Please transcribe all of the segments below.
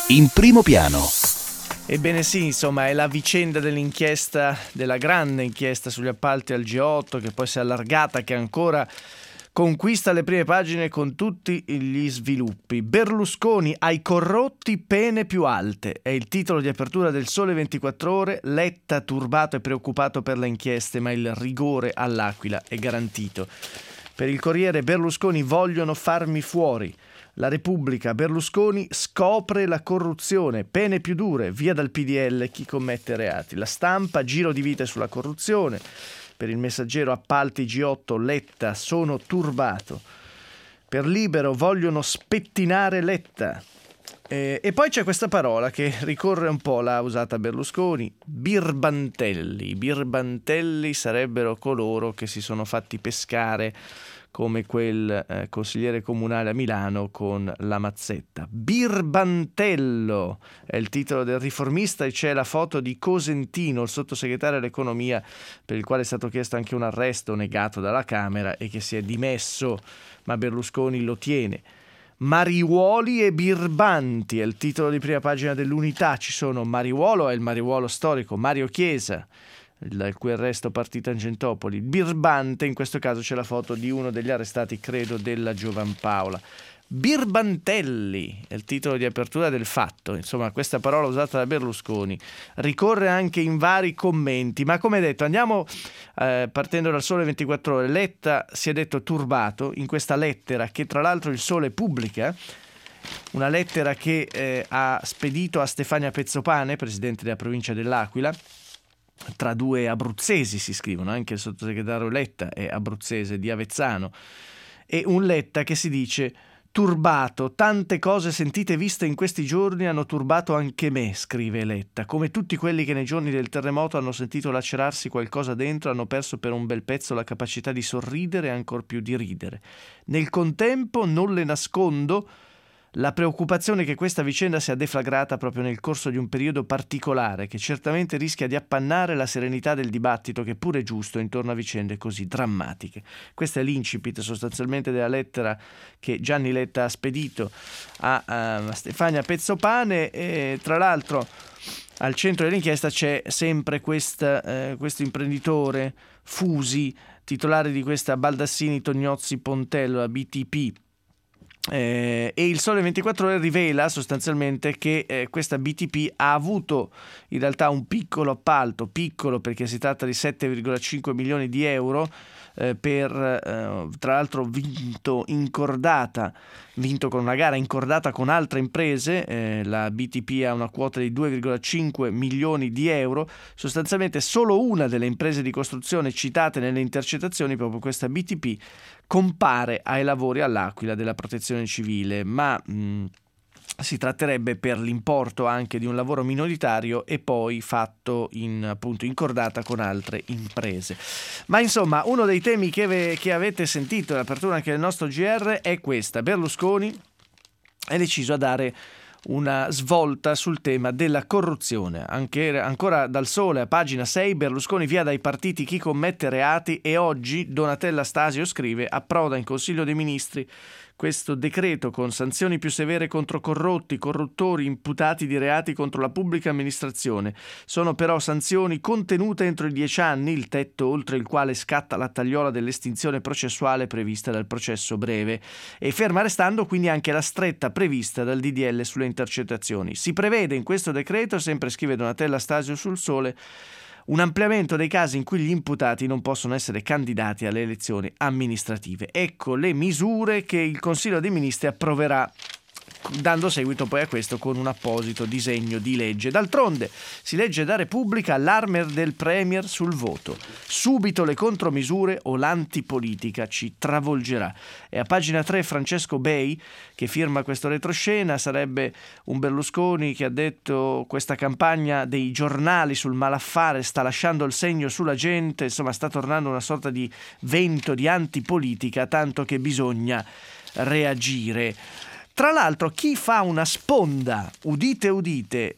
In primo piano. Ebbene sì, insomma, è la vicenda dell'inchiesta, della grande inchiesta sugli appalti al G8, che poi si è allargata, che ancora conquista le prime pagine con tutti gli sviluppi. Berlusconi ai corrotti pene più alte, è il titolo di apertura del Sole 24 Ore. Letta turbato e preoccupato per le inchieste, ma il rigore all'Aquila è garantito. Per il Corriere, Berlusconi vogliono farmi fuori. La Repubblica, Berlusconi scopre la corruzione, pene più dure, via dal PDL chi commette reati. La Stampa, giro di vite sulla corruzione. Per il Messaggero, appalti G8, Letta, sono turbato. Per Libero, vogliono spettinare Letta. E poi c'è questa parola che ricorre un po', l'ha usata Berlusconi, birbantelli. I birbantelli sarebbero coloro che si sono fatti pescare come quel consigliere comunale a Milano con la mazzetta. Birbantello è il titolo del Riformista e c'è la foto di Cosentino, il sottosegretario all'economia, per il quale è stato chiesto anche un arresto negato dalla Camera e che si è dimesso, ma Berlusconi lo tiene. Mariuoli e birbanti è il titolo di prima pagina dell'Unità. Ci sono Mariuolo, è il Mariuolo storico, Mario Chiesa, il cui arresto partì Tangentopoli. Birbante, in questo caso c'è la foto di uno degli arrestati, credo, della Giovanpaola. Birbantelli è il titolo di apertura del Fatto. Insomma, questa parola usata da Berlusconi ricorre anche in vari commenti, ma come detto andiamo partendo dal Sole 24 Ore. Letta si è detto turbato in questa lettera che tra l'altro il Sole pubblica, una lettera che ha spedito a Stefania Pezzopane, presidente della provincia dell'Aquila. Tra due abruzzesi si scrivono, anche il sottosegretario Letta è abruzzese, di Avezzano, e un Letta che si dice turbato, tante cose sentite e viste in questi giorni hanno turbato anche me, scrive Letta, come tutti quelli che nei giorni del terremoto hanno sentito lacerarsi qualcosa dentro, hanno perso per un bel pezzo la capacità di sorridere e ancor più di ridere. Nel contempo, non le nascondo, la preoccupazione che questa vicenda sia deflagrata proprio nel corso di un periodo particolare che certamente rischia di appannare la serenità del dibattito, che pure è giusto intorno a vicende così drammatiche. Questo è l'incipit sostanzialmente della lettera che Gianni Letta ha spedito a Stefania Pezzopane, e tra l'altro al centro dell'inchiesta c'è sempre questo imprenditore Fusi, titolare di questa Baldassini Tognozzi Pontello, la BTP. E il Sole 24 Ore rivela sostanzialmente che questa BTP ha avuto in realtà un piccolo appalto, piccolo perché si tratta di 7,5 milioni di euro, tra l'altro vinto con una gara incordata con altre imprese. La BTP ha una quota di 2,5 milioni di euro. Sostanzialmente solo una delle imprese di costruzione citate nelle intercettazioni, proprio questa BTP, compare ai lavori all'Aquila della Protezione Civile, ma si tratterebbe per l'importo anche di un lavoro minoritario e poi fatto appunto incordata con altre imprese. Ma insomma, uno dei temi che avete sentito all'apertura anche del nostro GR è questa: Berlusconi è deciso a dare una svolta sul tema della corruzione. Ancora dal Sole, a pagina 6, Berlusconi via dai partiti chi commette reati, e oggi Donatella Stasio scrive: approda in Consiglio dei Ministri questo decreto con sanzioni più severe contro corrotti, corruttori, imputati di reati contro la pubblica amministrazione. Sono però sanzioni contenute entro i 10 anni, il tetto oltre il quale scatta la tagliola dell'estinzione processuale prevista dal processo breve, e ferma restando quindi anche la stretta prevista dal DDL sulle intercettazioni. Si prevede in questo decreto, sempre scrive Donatella Stasio sul Sole, un ampliamento dei casi in cui gli imputati non possono essere candidati alle elezioni amministrative. Ecco le misure che il Consiglio dei Ministri approverà, dando seguito poi a questo con un apposito disegno di legge. D'altronde si legge da Repubblica: allarme del Premier sul voto, subito le contromisure o l'antipolitica ci travolgerà. E a pagina 3 Francesco Bei che firma questo retroscena. Sarebbe un Berlusconi che ha detto: questa campagna dei giornali sul malaffare sta lasciando il segno sulla gente, insomma sta tornando una sorta di vento di antipolitica, tanto che bisogna reagire. Tra l'altro chi fa una sponda, udite udite,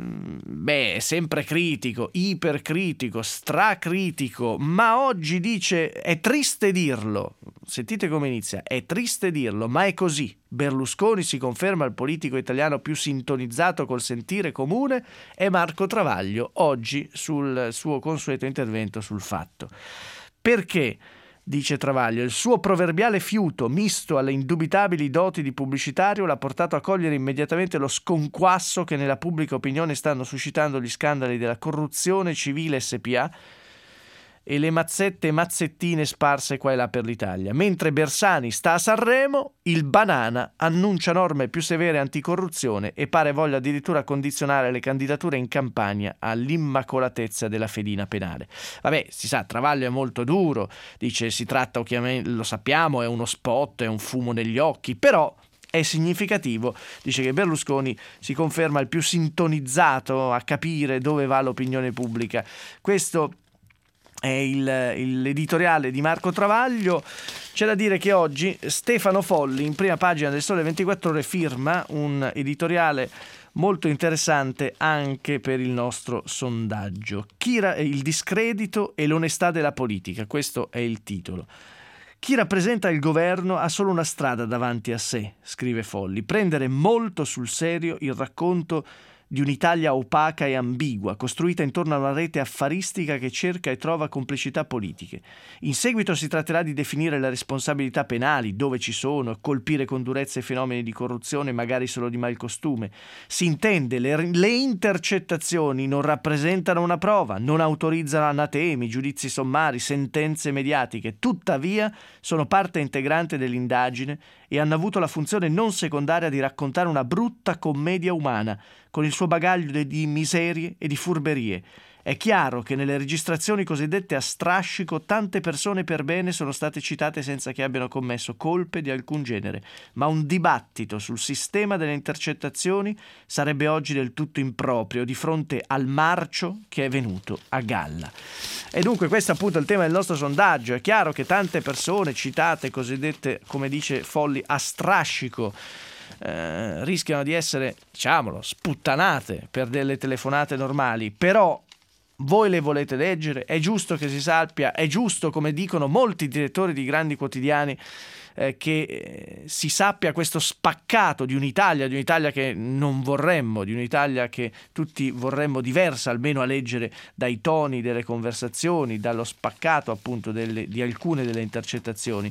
è sempre critico, ipercritico, stracritico, ma oggi dice è triste dirlo, sentite come inizia, è triste dirlo, ma è così. Berlusconi si conferma il politico italiano più sintonizzato col sentire comune, è Marco Travaglio oggi sul suo consueto intervento sul Fatto. Perché? Dice Travaglio, il suo proverbiale fiuto, misto alle indubitabili doti di pubblicitario, l'ha portato a cogliere immediatamente lo sconquasso che nella pubblica opinione stanno suscitando gli scandali della corruzione civile SpA e le mazzette e mazzettine sparse qua e là per l'Italia. Mentre Bersani sta a Sanremo, il Banana annuncia norme più severe anticorruzione e pare voglia addirittura condizionare le candidature in campagna all'immacolatezza della fedina penale. Vabbè, si sa, Travaglio è molto duro, dice si tratta, lo sappiamo, è uno spot, è un fumo negli occhi, però è significativo, dice che Berlusconi si conferma il più sintonizzato a capire dove va l'opinione pubblica. Questo è l'editoriale di Marco Travaglio. C'è da dire che oggi Stefano Folli, in prima pagina del Sole 24 Ore, firma un editoriale molto interessante anche per il nostro sondaggio. Il discredito e l'onestà della politica, questo è il titolo. Chi rappresenta il governo ha solo una strada davanti a sé, scrive Folli, prendere molto sul serio il racconto di un'Italia opaca e ambigua, costruita intorno a una rete affaristica che cerca e trova complicità politiche. In seguito si tratterà di definire le responsabilità penali, dove ci sono, colpire con durezza i fenomeni di corruzione, magari solo di malcostume. Si intende, le intercettazioni non rappresentano una prova, non autorizzano anatemi, giudizi sommari, sentenze mediatiche, tuttavia sono parte integrante dell'indagine e hanno avuto la funzione non secondaria di raccontare una brutta commedia umana, con il suo bagaglio di miserie e di furberie. È chiaro che nelle registrazioni cosiddette a strascico tante persone per bene sono state citate senza che abbiano commesso colpe di alcun genere, ma un dibattito sul sistema delle intercettazioni sarebbe oggi del tutto improprio di fronte al marcio che è venuto a galla. E dunque questo è appunto il tema del nostro sondaggio. È chiaro che tante persone citate, cosiddette, come dice Folli, a strascico, rischiano di essere, diciamolo, sputtanate per delle telefonate normali, però voi le volete leggere, è giusto che si sappia, è giusto, come dicono molti direttori di grandi quotidiani, che si sappia questo spaccato di un'Italia che non vorremmo, di un'Italia che tutti vorremmo diversa, almeno a leggere dai toni delle conversazioni, dallo spaccato appunto di alcune delle intercettazioni.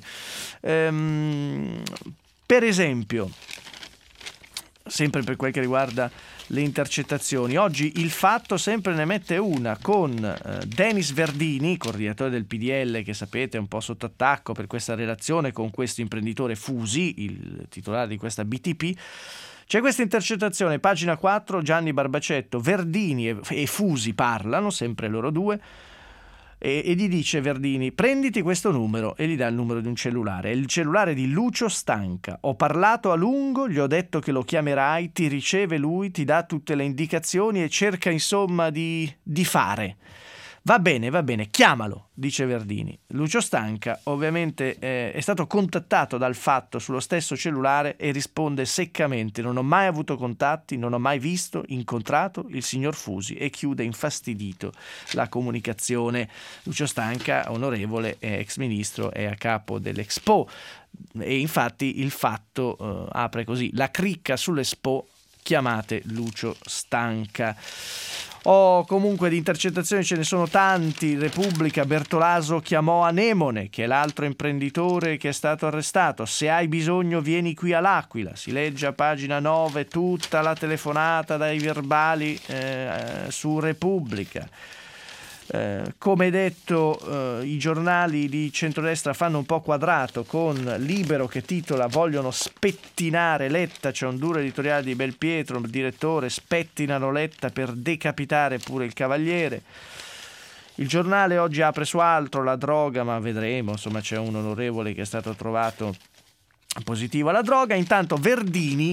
Per esempio, sempre per quel che riguarda le intercettazioni, oggi il Fatto sempre ne mette una con Denis Verdini, coordinatore del PDL, che sapete è un po' sotto attacco per questa relazione con questo imprenditore Fusi, il titolare di questa BTP. C'è questa intercettazione, pagina 4, Gianni Barbacetto, Verdini e Fusi parlano, sempre loro due, e gli dice Verdini: prenditi questo numero, e gli dà il numero di un cellulare. È il cellulare di Lucio Stanca. Ho parlato a lungo, gli ho detto che lo chiamerai, ti riceve lui, ti dà tutte le indicazioni e cerca insomma di fare. Va bene, chiamalo, dice Verdini. Lucio Stanca ovviamente è stato contattato dal Fatto sullo stesso cellulare e risponde seccamente: non ho mai avuto contatti, non ho mai visto, incontrato il signor Fusi, e chiude infastidito la comunicazione. Lucio Stanca, onorevole, è ex ministro, è a capo dell'Expo e infatti il Fatto apre così: la cricca sull'Expo, chiamate Lucio Stanca. Comunque di intercettazioni ce ne sono tanti. Repubblica, Bertolaso chiamò Anemone, che è l'altro imprenditore che è stato arrestato. Se hai bisogno vieni qui all'Aquila. Si legge a pagina 9 tutta la telefonata dai verbali su Repubblica. Come detto, i giornali di centrodestra fanno un po' quadrato con Libero che titola: vogliono spettinare Letta. C'è un duro editoriale di Belpietro, il direttore: spettinano Letta per decapitare pure il Cavaliere. Il giornale oggi apre su altro, la droga, ma vedremo, insomma c'è un onorevole che è stato trovato positivo alla droga. Intanto Verdini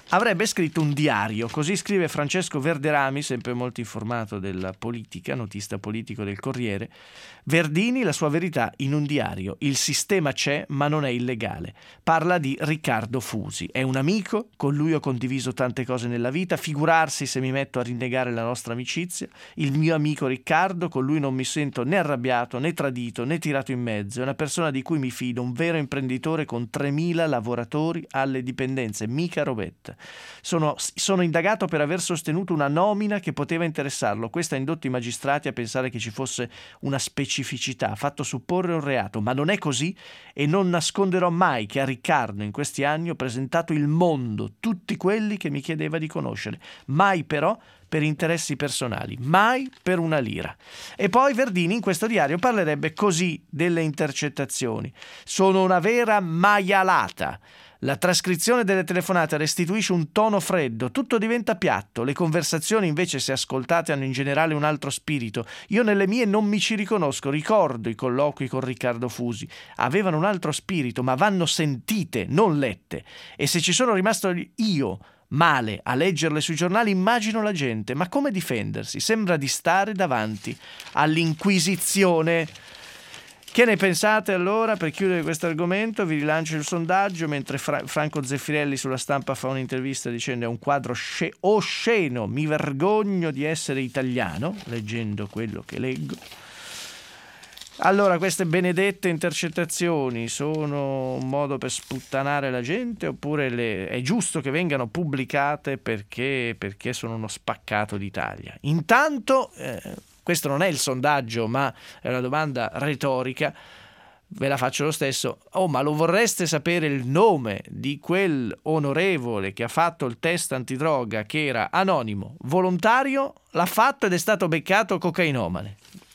avrebbe scritto un diario, così scrive Francesco Verderami, sempre molto informato della politica, notista politico del Corriere. Verdini, la sua verità in un diario. Il sistema c'è, ma non è illegale. Parla di Riccardo Fusi. È un amico, con lui ho condiviso tante cose nella vita, figurarsi se mi metto a rinnegare la nostra amicizia. Il mio amico Riccardo, con lui non mi sento né arrabbiato, né tradito, né tirato in mezzo. È una persona di cui mi fido, un vero imprenditore con 3.000 lavoratori alle dipendenze, mica robetta. Sono indagato per aver sostenuto una nomina che poteva interessarlo. Questo ha indotto i magistrati a pensare che ci fosse una specificità, ha fatto supporre un reato, ma non è così e non nasconderò mai che a Riccardo in questi anni ho presentato il mondo, tutti quelli che mi chiedeva di conoscere, mai però per interessi personali, mai per una lira. E poi Verdini in questo diario parlerebbe così delle intercettazioni. Sono una vera maialata. La trascrizione delle telefonate restituisce un tono freddo, tutto diventa piatto, le conversazioni invece se ascoltate hanno in generale un altro spirito. Io nelle mie non mi ci riconosco, ricordo i colloqui con Riccardo Fusi, avevano un altro spirito, ma vanno sentite, non lette. E se ci sono rimasto io male a leggerle sui giornali, immagino la gente, ma come difendersi? Sembra di stare davanti all'Inquisizione. Che ne pensate allora? Per chiudere questo argomento vi rilancio il sondaggio mentre Franco Zeffirelli sulla Stampa fa un'intervista dicendo è un quadro osceno, mi vergogno di essere italiano, leggendo quello che leggo. Allora, queste benedette intercettazioni sono un modo per sputtanare la gente oppure è giusto che vengano pubblicate perché sono uno spaccato d'Italia? Intanto questo non è il sondaggio, ma è una domanda retorica, ve la faccio lo stesso. Ma lo vorreste sapere il nome di quel onorevole che ha fatto il test antidroga, che era anonimo, volontario, l'ha fatto ed è stato beccato cocainomane?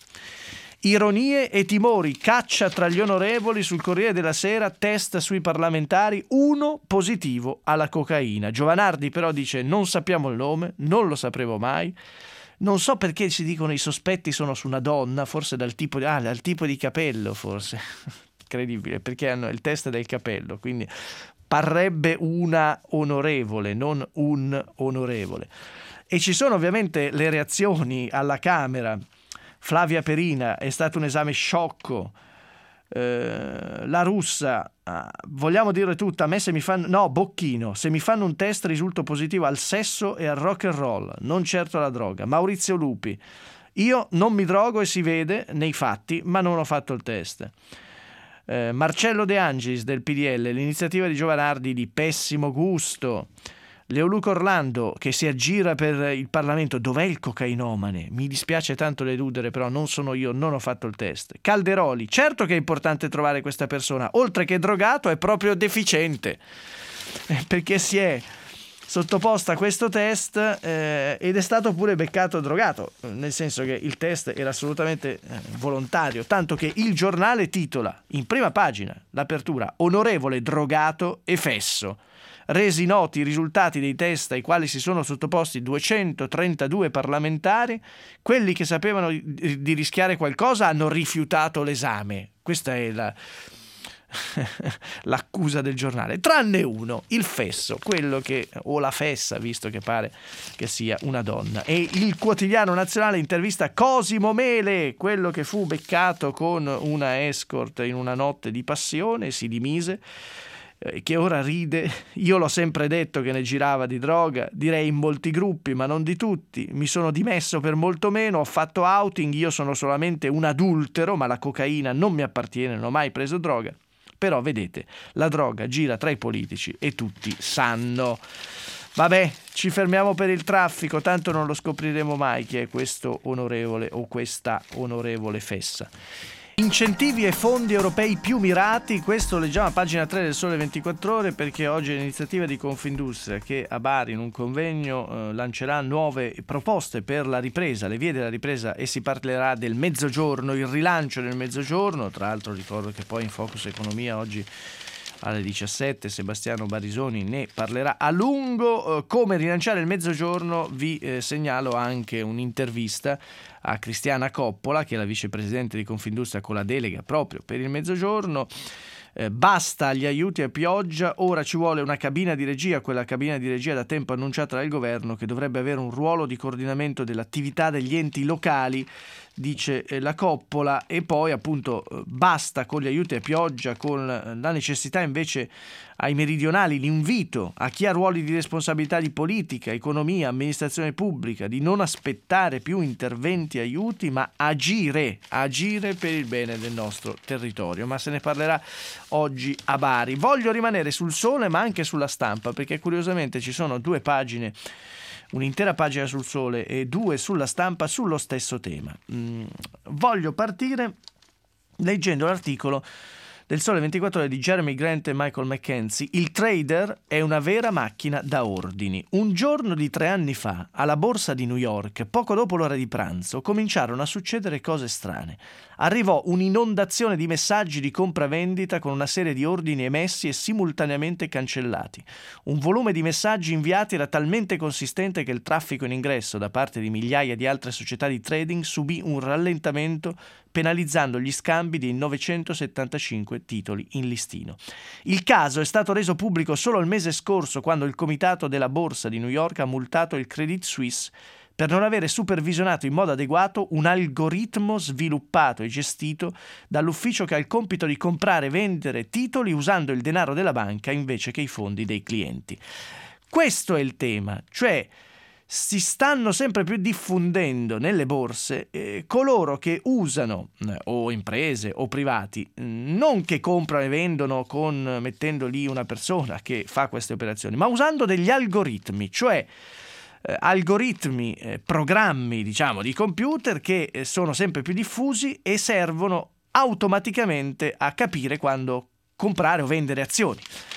Ironie e timori, caccia tra gli onorevoli sul Corriere della Sera, test sui parlamentari, uno positivo alla cocaina. Giovanardi però dice non sappiamo il nome, non lo sapremo mai. Non so perché si dicono i sospetti sono su una donna, forse dal tipo di capello, forse. Incredibile, perché hanno il test del capello, quindi parrebbe una onorevole, non un onorevole. E ci sono ovviamente le reazioni alla Camera. Flavia Perina, è stato un esame sciocco. La Russa, vogliamo dire tutta, a me Bocchino, se mi fanno un test risulto positivo al sesso e al rock and roll, non certo alla droga. Maurizio Lupi, io non mi drogo e si vede nei fatti, ma non ho fatto il test. Marcello De Angelis del PDL, l'iniziativa di Giovanardi di pessimo gusto. Leoluca Orlando che si aggira per il Parlamento, dov'è il cocainomane? Mi dispiace tanto deludere, però non sono io, non ho fatto il test. Calderoli, certo che è importante trovare questa persona, oltre che drogato è proprio deficiente, perché si è sottoposta a questo test ed è stato pure beccato drogato, nel senso che il test era assolutamente volontario, tanto che il Giornale titola in prima pagina l'apertura onorevole drogato e fesso. Resi noti i risultati dei test ai quali si sono sottoposti 232 parlamentari, quelli che sapevano di rischiare qualcosa hanno rifiutato l'esame. Questa è l'accusa del Giornale, tranne uno, il fesso, quello che, o la fessa, visto che pare che sia una donna. E il Quotidiano Nazionale intervista Cosimo Mele, quello che fu beccato con una escort in una notte di passione, si dimise, che ora ride. Io l'ho sempre detto che ne girava di droga, direi in molti gruppi ma non di tutti, mi sono dimesso per molto meno, ho fatto outing, io sono solamente un adultero, ma la cocaina non mi appartiene, non ho mai preso droga. Però vedete, la droga gira tra i politici e tutti sanno. Vabbè, ci fermiamo per il traffico, tanto non lo scopriremo mai chi è questo onorevole o questa onorevole fessa. Incentivi e fondi europei più mirati, questo leggiamo a pagina 3 del Sole 24 Ore, perché oggi è l'iniziativa di Confindustria che a Bari in un convegno lancerà nuove proposte per la ripresa, le vie della ripresa, e si parlerà del mezzogiorno, il rilancio del mezzogiorno. Tra l'altro ricordo che poi in Focus Economia oggi alle 17 Sebastiano Barisoni ne parlerà a lungo. Come rilanciare il mezzogiorno, vi segnalo anche un'intervista a Cristiana Coppola, che è la vicepresidente di Confindustria con la delega proprio per il mezzogiorno. Basta gli aiuti a pioggia, ora ci vuole una cabina di regia, quella cabina di regia da tempo annunciata dal governo, che dovrebbe avere un ruolo di coordinamento dell'attività degli enti locali, dice la Coppola. E poi appunto basta con gli aiuti a pioggia, con la necessità invece ai meridionali, l'invito a chi ha ruoli di responsabilità di politica, economia, amministrazione pubblica di non aspettare più interventi e aiuti, ma agire per il bene del nostro territorio. Ma se ne parlerà oggi a Bari. Voglio rimanere sul Sole ma anche sulla Stampa, perché curiosamente ci sono due pagine, un'intera pagina sul Sole e due sulla Stampa sullo stesso tema. Voglio partire leggendo l'articolo del Sole 24 Ore di Jeremy Grant e Michael McKenzie. Il trader è una vera macchina da ordini. Un giorno di 3 anni fa, alla borsa di New York, poco dopo l'ora di pranzo, cominciarono a succedere cose strane. Arrivò un'inondazione di messaggi di compravendita con una serie di ordini emessi e simultaneamente cancellati. Un volume di messaggi inviati era talmente consistente che il traffico in ingresso da parte di migliaia di altre società di trading subì un rallentamento, penalizzando gli scambi dei 975 titoli in listino. Il caso è stato reso pubblico solo il mese scorso, quando il comitato della borsa di New York ha multato il Credit Suisse per non avere supervisionato in modo adeguato un algoritmo sviluppato e gestito dall'ufficio che ha il compito di comprare e vendere titoli usando il denaro della banca invece che i fondi dei clienti. Questo è il tema, cioè si stanno sempre più diffondendo nelle borse coloro che usano, o imprese o privati, non che comprano e vendono mettendo lì una persona che fa queste operazioni, ma usando degli algoritmi, cioè algoritmi, programmi diciamo di computer che sono sempre più diffusi e servono automaticamente a capire quando comprare o vendere azioni.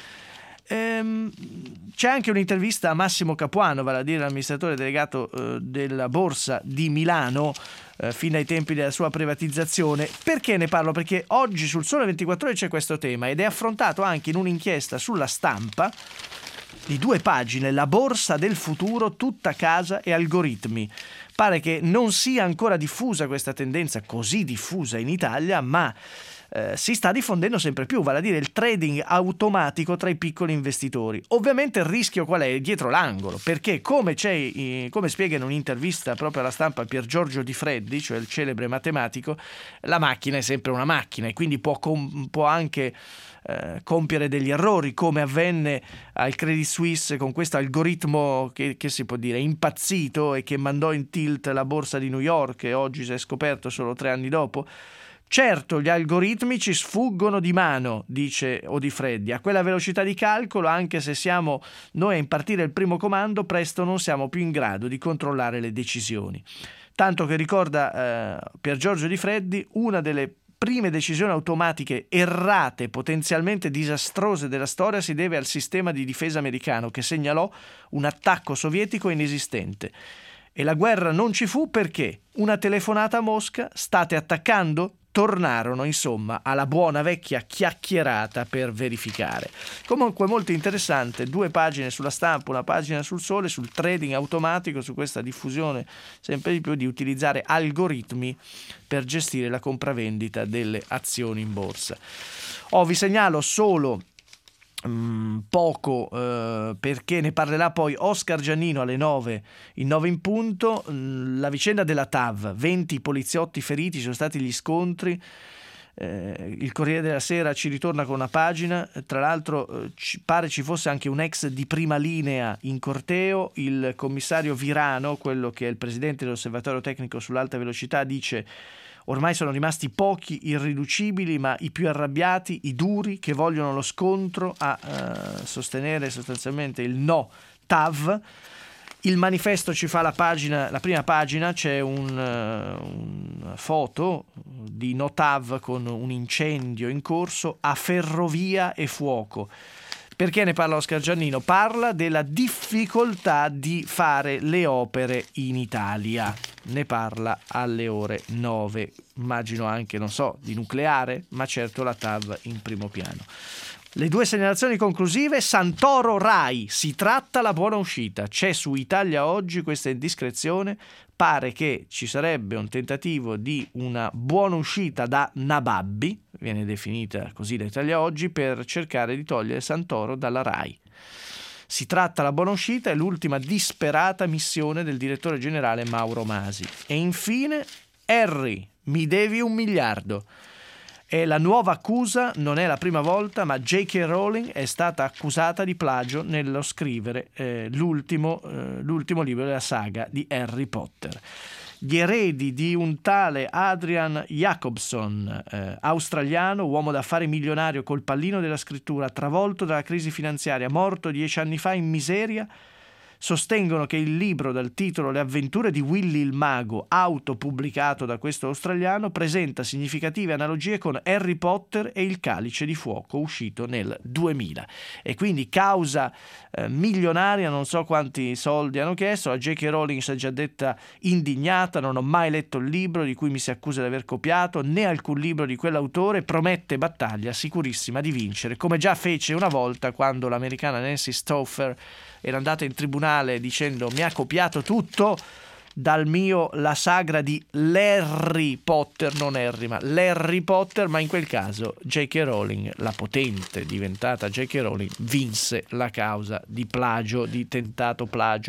C'è anche un'intervista a Massimo Capuano, vale a dire l'amministratore delegato della Borsa di Milano fino ai tempi della sua privatizzazione. Perché ne parlo? Perché oggi sul Sole 24 Ore c'è questo tema ed è affrontato anche in un'inchiesta sulla Stampa di 2 pagine, la borsa del futuro, tutta casa e algoritmi. Pare che non sia ancora diffusa questa tendenza, così diffusa in Italia, ma si sta diffondendo sempre più, vale a dire il trading automatico tra i piccoli investitori. Ovviamente il rischio qual è? Dietro l'angolo, perché come spiega in un'intervista proprio alla Stampa Pier Giorgio Di Freddi, cioè il celebre matematico, la macchina è sempre una macchina e quindi può anche compiere degli errori, come avvenne al Credit Suisse con questo algoritmo che si può dire impazzito e che mandò in tilt la borsa di New York, e oggi si è scoperto solo 3 anni dopo. Certo, gli algoritmi ci sfuggono di mano, dice Odifreddi, a quella velocità di calcolo, anche se siamo noi a impartire il primo comando, presto non siamo più in grado di controllare le decisioni. Tanto che, ricorda Pier Giorgio Di Freddi, una delle prime decisioni automatiche errate, potenzialmente disastrose della storia si deve al sistema di difesa americano, che segnalò un attacco sovietico inesistente. E la guerra non ci fu perché una telefonata a Mosca: state attaccando? Tornarono insomma alla buona vecchia chiacchierata per verificare. Comunque molto interessante, 2 pagine sulla Stampa, una pagina sul Sole, sul trading automatico, su questa diffusione sempre di più di utilizzare algoritmi per gestire la compravendita delle azioni in borsa. Vi segnalo solo poco perché ne parlerà poi Oscar Giannino alle 9 in punto, la vicenda della TAV, 20 poliziotti feriti, sono stati gli scontri. Il Corriere della Sera ci ritorna con una pagina, tra l'altro pare ci fosse anche un ex di Prima Linea in corteo. Il commissario Virano, quello che è il presidente dell'osservatorio tecnico sull'alta velocità, dice: ormai sono rimasti pochi irriducibili, ma i più arrabbiati, i duri, che vogliono lo scontro, a sostenere sostanzialmente il no TAV. Il manifesto ci fa la prima pagina, c'è una foto di no TAV con un incendio in corso a Ferrovia e Fuoco. Perché ne parla Oscar Giannino? Parla della difficoltà di fare le opere in Italia. Ne parla alle ore 9. Immagino anche, non so, di nucleare, ma certo la TAV in primo piano. Le due segnalazioni conclusive: Santoro Rai, si tratta la buona uscita. C'è su Italia Oggi questa indiscrezione, pare che ci sarebbe un tentativo di una buona uscita da nababbi, viene definita così da Italia Oggi, per cercare di togliere Santoro dalla Rai. Si tratta la buona uscita, è l'ultima disperata missione del direttore generale Mauro Masi. E infine, Harry, mi devi 1 miliardo. È la nuova accusa, non è la prima volta, ma J.K. Rowling è stata accusata di plagio nello scrivere l'ultimo libro della saga di Harry Potter. Gli eredi di un tale Adrian Jacobson, australiano, uomo d'affari milionario col pallino della scrittura, travolto dalla crisi finanziaria, morto 10 anni fa in miseria, sostengono che il libro dal titolo Le avventure di Willy il mago, autopubblicato da questo australiano, presenta significative analogie con Harry Potter e il calice di fuoco, uscito nel 2000. E quindi causa milionaria, non so quanti soldi hanno chiesto. La J.K. Rowling si è già detta indignata: non ho mai letto il libro di cui mi si accusa di aver copiato, né alcun libro di quell'autore, promette battaglia sicurissima di vincere, come già fece una volta quando l'americana Nancy Stauffer era andata in tribunale dicendo: mi ha copiato tutto dal mio La sagra di Larry Potter, non Harry ma Larry Potter, ma in quel caso J.K. Rowling, la potente diventata J.K. Rowling, vinse la causa di plagio, di tentato plagio.